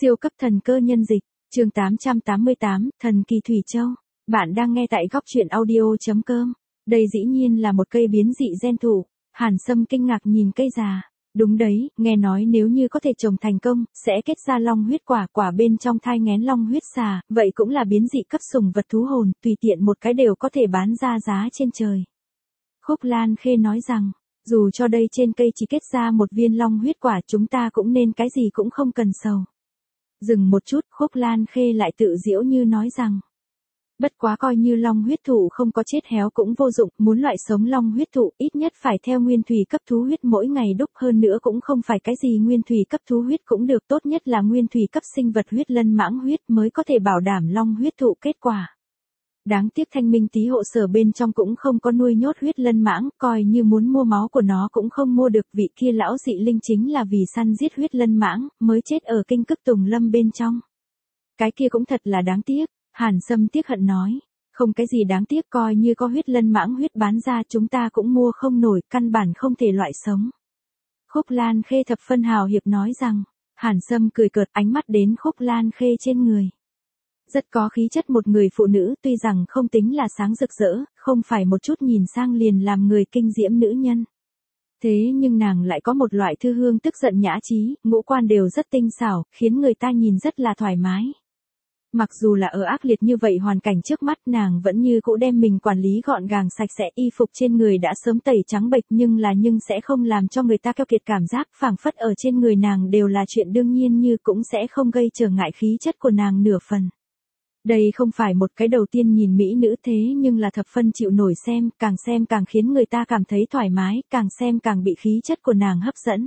Siêu cấp thần cơ nhân dịch, chương 888, thần kỳ Thủy Châu. Bạn đang nghe tại góc truyện audio.com. Đây dĩ nhiên là một cây biến dị gen thụ. Hàn Sâm kinh ngạc nhìn cây già. Đúng đấy, nghe nói nếu như có thể trồng thành công, sẽ kết ra long huyết quả, quả bên trong thai nghén long huyết xà, vậy cũng là biến dị cấp sủng vật thú hồn, tùy tiện một cái đều có thể bán ra giá trên trời. Khúc Lan Khê nói rằng, dù cho đây trên cây chỉ kết ra một viên long huyết quả, chúng ta cũng nên cái gì cũng không cần sầu. Dừng một chút, Khúc Lan Khê lại tự giễu như nói rằng, bất quá coi như long huyết thụ không có chết héo cũng vô dụng, muốn loại sống long huyết thụ ít nhất phải theo nguyên thủy cấp thú huyết mỗi ngày đúc, hơn nữa cũng không phải cái gì nguyên thủy cấp thú huyết cũng được, tốt nhất là nguyên thủy cấp sinh vật huyết lân mãng huyết mới có thể bảo đảm long huyết thụ kết quả. Đáng tiếc Thanh Minh Tý hộ sở bên trong cũng không có nuôi nhốt huyết lân mãng, coi như muốn mua máu của nó cũng không mua được, vị kia lão dị linh chính là vì săn giết huyết lân mãng, mới chết ở kinh Cức Tùng Lâm bên trong. Cái kia cũng thật là đáng tiếc, Hàn Sâm tiếc hận nói, không cái gì đáng tiếc, coi như có huyết lân mãng huyết bán ra chúng ta cũng mua không nổi, căn bản không thể loại sống. Khúc Lan Khê thập phân hào hiệp nói rằng, Hàn Sâm cười cợt, ánh mắt đến Khúc Lan Khê trên người. Rất có khí chất một người phụ nữ, tuy rằng không tính là sáng rực rỡ, không phải một chút nhìn sang liền làm người kinh diễm nữ nhân. Thế nhưng nàng lại có một loại thư hương tức giận nhã trí, ngũ quan đều rất tinh xảo, khiến người ta nhìn rất là thoải mái. Mặc dù là ở ác liệt như vậy hoàn cảnh trước mắt, nàng vẫn như cũ đem mình quản lý gọn gàng sạch sẽ, y phục trên người đã sớm tẩy trắng bệch nhưng sẽ không làm cho người ta keo kiệt cảm giác, phảng phất ở trên người nàng đều là chuyện đương nhiên, như cũng sẽ không gây trở ngại khí chất của nàng nửa phần. Đây không phải một cái đầu tiên nhìn mỹ nữ, thế nhưng là thập phân chịu nổi xem càng khiến người ta cảm thấy thoải mái, càng xem càng bị khí chất của nàng hấp dẫn.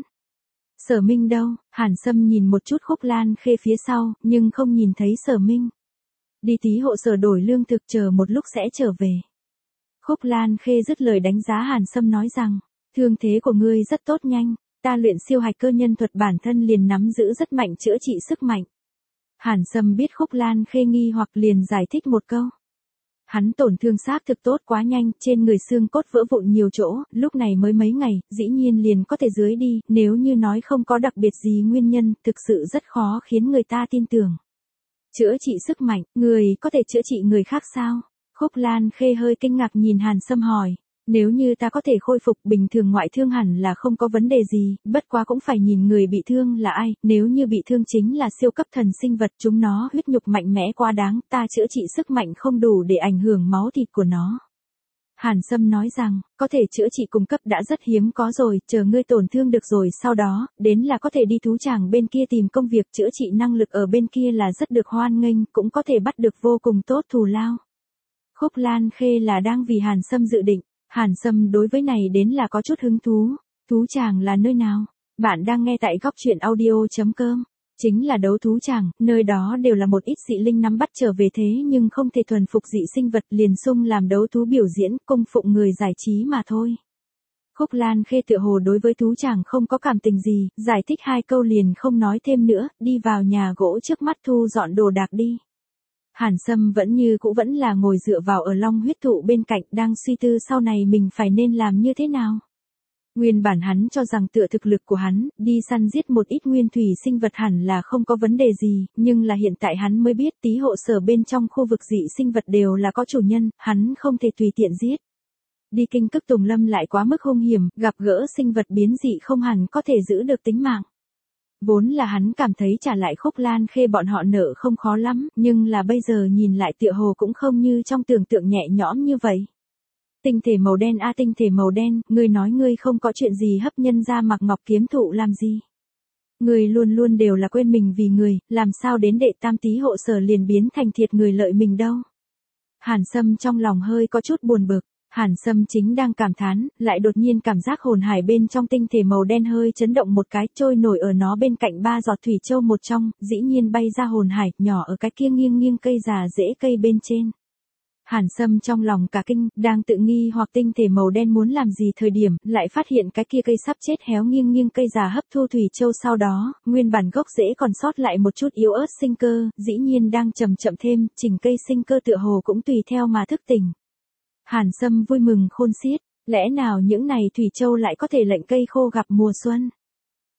Sở Minh đâu? Hàn Sâm nhìn một chút Khúc Lan Khê phía sau, nhưng không nhìn thấy Sở Minh. Đi Tý hộ sở đổi lương thực, chờ một lúc sẽ trở về. Khúc Lan Khê dứt lời đánh giá Hàn Sâm nói rằng, thương thế của ngươi rất tốt, nhanh, ta luyện siêu hạch cơ nhân thuật bản thân liền nắm giữ rất mạnh chữa trị sức mạnh. Hàn Sâm biết Khúc Lan Khê nghi hoặc liền giải thích một câu. Hắn tổn thương xác thực tốt quá nhanh, trên người xương cốt vỡ vụn nhiều chỗ, lúc này mới mấy ngày, dĩ nhiên liền có thể dưới đi, nếu như nói không có đặc biệt gì nguyên nhân, thực sự rất khó khiến người ta tin tưởng. Chữa trị sức mạnh, người có thể chữa trị người khác sao? Khúc Lan Khê hơi kinh ngạc nhìn Hàn Sâm hỏi. Nếu như ta có thể khôi phục bình thường ngoại thương hẳn là không có vấn đề gì, bất quá cũng phải nhìn người bị thương là ai, nếu như bị thương chính là siêu cấp thần sinh vật, chúng nó huyết nhục mạnh mẽ quá đáng, ta chữa trị sức mạnh không đủ để ảnh hưởng máu thịt của nó. Hàn Sâm nói rằng, có thể chữa trị cung cấp đã rất hiếm có rồi, chờ ngươi tổn thương được rồi sau đó, đến là có thể đi thú tràng bên kia tìm công việc, chữa trị năng lực ở bên kia là rất được hoan nghênh, cũng có thể bắt được vô cùng tốt thù lao. Khúc Lan Khê là đang vì Hàn Sâm dự định. Hàn Sâm đối với này đến là có chút hứng thú. Thú tràng là nơi nào? Bạn đang nghe tại góc truyện audio.com. Chính là đấu thú tràng, nơi đó đều là một ít dị linh nắm bắt trở về thế nhưng không thể thuần phục dị sinh vật, liền xung làm đấu thú biểu diễn, cung phụng người giải trí mà thôi. Khúc Lan Khê tựa hồ đối với thú tràng không có cảm tình gì, giải thích hai câu liền không nói thêm nữa, đi vào nhà gỗ trước mắt thu dọn đồ đạc đi. Hàn Sâm vẫn là ngồi dựa vào ở long huyết thụ bên cạnh, đang suy tư sau này mình phải nên làm như thế nào. Nguyên bản hắn cho rằng tựa thực lực của hắn, đi săn giết một ít nguyên thủy sinh vật hẳn là không có vấn đề gì, nhưng là hiện tại hắn mới biết Tý hộ sở bên trong khu vực dị sinh vật đều là có chủ nhân, hắn không thể tùy tiện giết. Đi kinh Cức Tùng Lâm lại quá mức hung hiểm, gặp gỡ sinh vật biến dị không hẳn có thể giữ được tính mạng. Vốn là hắn cảm thấy trả lại Khúc Lan Khê bọn họ nợ không khó lắm, nhưng là bây giờ nhìn lại tựa hồ cũng không như trong tưởng tượng nhẹ nhõm như vậy. Tinh thể màu đen a, tinh thể màu đen, ngươi nói ngươi không có chuyện gì hấp nhân ra Mặc Ngọc kiếm thụ làm gì? Ngươi luôn luôn đều là quên mình vì người, làm sao đến đệ tam Tý hộ sở liền biến thành thiệt người lợi mình đâu? Hàn Sâm trong lòng hơi có chút buồn bực. Hàn Sâm chính đang cảm thán, lại đột nhiên cảm giác hồn hải bên trong tinh thể màu đen hơi chấn động một cái, trôi nổi ở nó bên cạnh ba giọt thủy châu một trong, dĩ nhiên bay ra hồn hải, nhỏ ở cái kia nghiêng cây già rễ cây bên trên. Hàn Sâm trong lòng cả kinh, đang tự nghi hoặc tinh thể màu đen muốn làm gì thời điểm, lại phát hiện cái kia cây sắp chết héo nghiêng cây già hấp thu thủy châu, sau đó, nguyên bản gốc rễ còn sót lại một chút yếu ớt sinh cơ, dĩ nhiên đang chậm thêm, chỉnh cây sinh cơ tựa hồ cũng tùy theo mà thức tỉnh. Hàn Sâm vui mừng khôn xiết, lẽ nào những này thủy châu lại có thể lệnh cây khô gặp mùa xuân?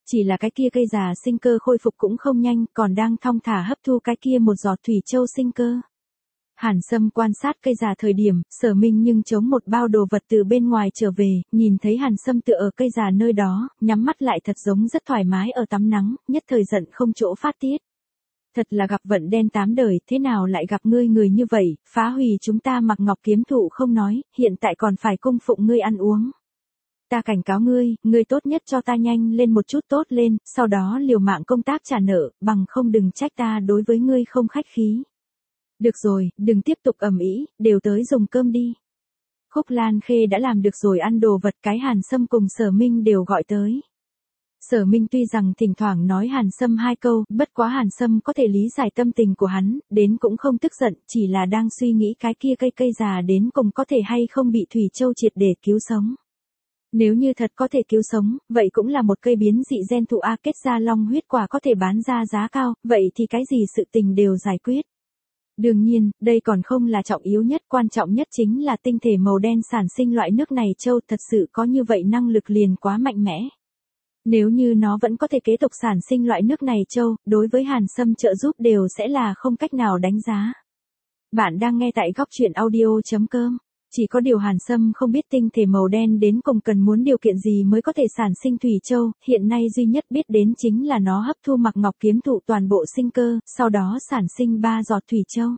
Chỉ là cái kia cây già sinh cơ khôi phục cũng không nhanh, còn đang thong thả hấp thu cái kia một giọt thủy châu sinh cơ. Hàn Sâm quan sát cây già thời điểm, Sở Minh nhưng chống một bao đồ vật từ bên ngoài trở về, nhìn thấy Hàn Sâm tựa ở cây già nơi đó, nhắm mắt lại thật giống rất thoải mái ở tắm nắng, nhất thời giận không chỗ phát tiết. Thật là gặp vận đen tám đời, thế nào lại gặp ngươi người như vậy, phá hủy chúng ta Mặc Ngọc kiếm thụ không nói, hiện tại còn phải cung phụng ngươi ăn uống. Ta cảnh cáo ngươi tốt nhất cho ta nhanh lên một chút tốt lên, sau đó liều mạng công tác trả nợ, bằng không đừng trách ta đối với ngươi không khách khí. Được rồi, đừng tiếp tục ầm ĩ, đều tới dùng cơm đi. Khúc Lan Khê đã làm được rồi ăn đồ vật, cái Hàn Sâm cùng Sở Minh đều gọi tới. Sở Minh tuy rằng thỉnh thoảng nói Hàn Sâm hai câu, bất quá Hàn Sâm có thể lý giải tâm tình của hắn, đến cũng không tức giận, chỉ là đang suy nghĩ cái kia cây già đến cùng có thể hay không bị Thủy Châu triệt để cứu sống. Nếu như thật có thể cứu sống, vậy cũng là một cây biến dị gen thụ A, kết ra long huyết quả có thể bán ra giá cao, vậy thì cái gì sự tình đều giải quyết. Đương nhiên, đây còn không là trọng yếu nhất, quan trọng nhất chính là tinh thể màu đen sản sinh loại nước này châu thật sự có như vậy năng lực liền quá mạnh mẽ. Nếu như nó vẫn có thể kế tục sản sinh loại nước này châu, đối với Hàn Sâm trợ giúp đều sẽ là không cách nào đánh giá. Bạn đang nghe tại góc truyện audio.com. Chỉ có điều Hàn Sâm không biết tinh thể màu đen đến cùng cần muốn điều kiện gì mới có thể sản sinh thủy châu, hiện nay duy nhất biết đến chính là nó hấp thu Mặc Ngọc kiếm thụ toàn bộ sinh cơ, sau đó sản sinh 3 giọt thủy châu.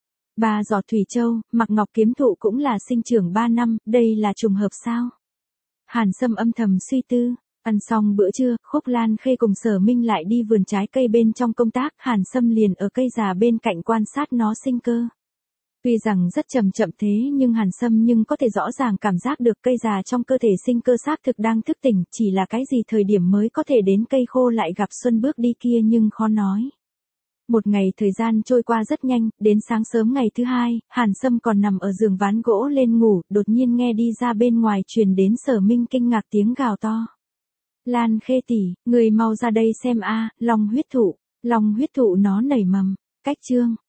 3 giọt thủy châu, Mặc Ngọc kiếm thụ cũng là sinh trưởng 3 năm, đây là trùng hợp sao? Hàn Sâm âm thầm suy tư. Ăn xong bữa trưa, Khúc Lan Khê cùng Sở Minh lại đi vườn trái cây bên trong công tác, Hàn Sâm liền ở cây già bên cạnh quan sát nó sinh cơ. Tuy rằng rất chậm thế nhưng Hàn Sâm nhưng có thể rõ ràng cảm giác được cây già trong cơ thể sinh cơ xác thực đang thức tỉnh, chỉ là cái gì thời điểm mới có thể đến cây khô lại gặp xuân bước đi kia nhưng khó nói. Một ngày thời gian trôi qua rất nhanh, đến sáng sớm ngày thứ hai, Hàn Sâm còn nằm ở giường ván gỗ lên ngủ, đột nhiên nghe đi ra bên ngoài truyền đến Sở Minh kinh ngạc tiếng gào to. Lan Khê tỷ, người mau ra đây xem a, long huyết thụ nó nảy mầm, cách chương.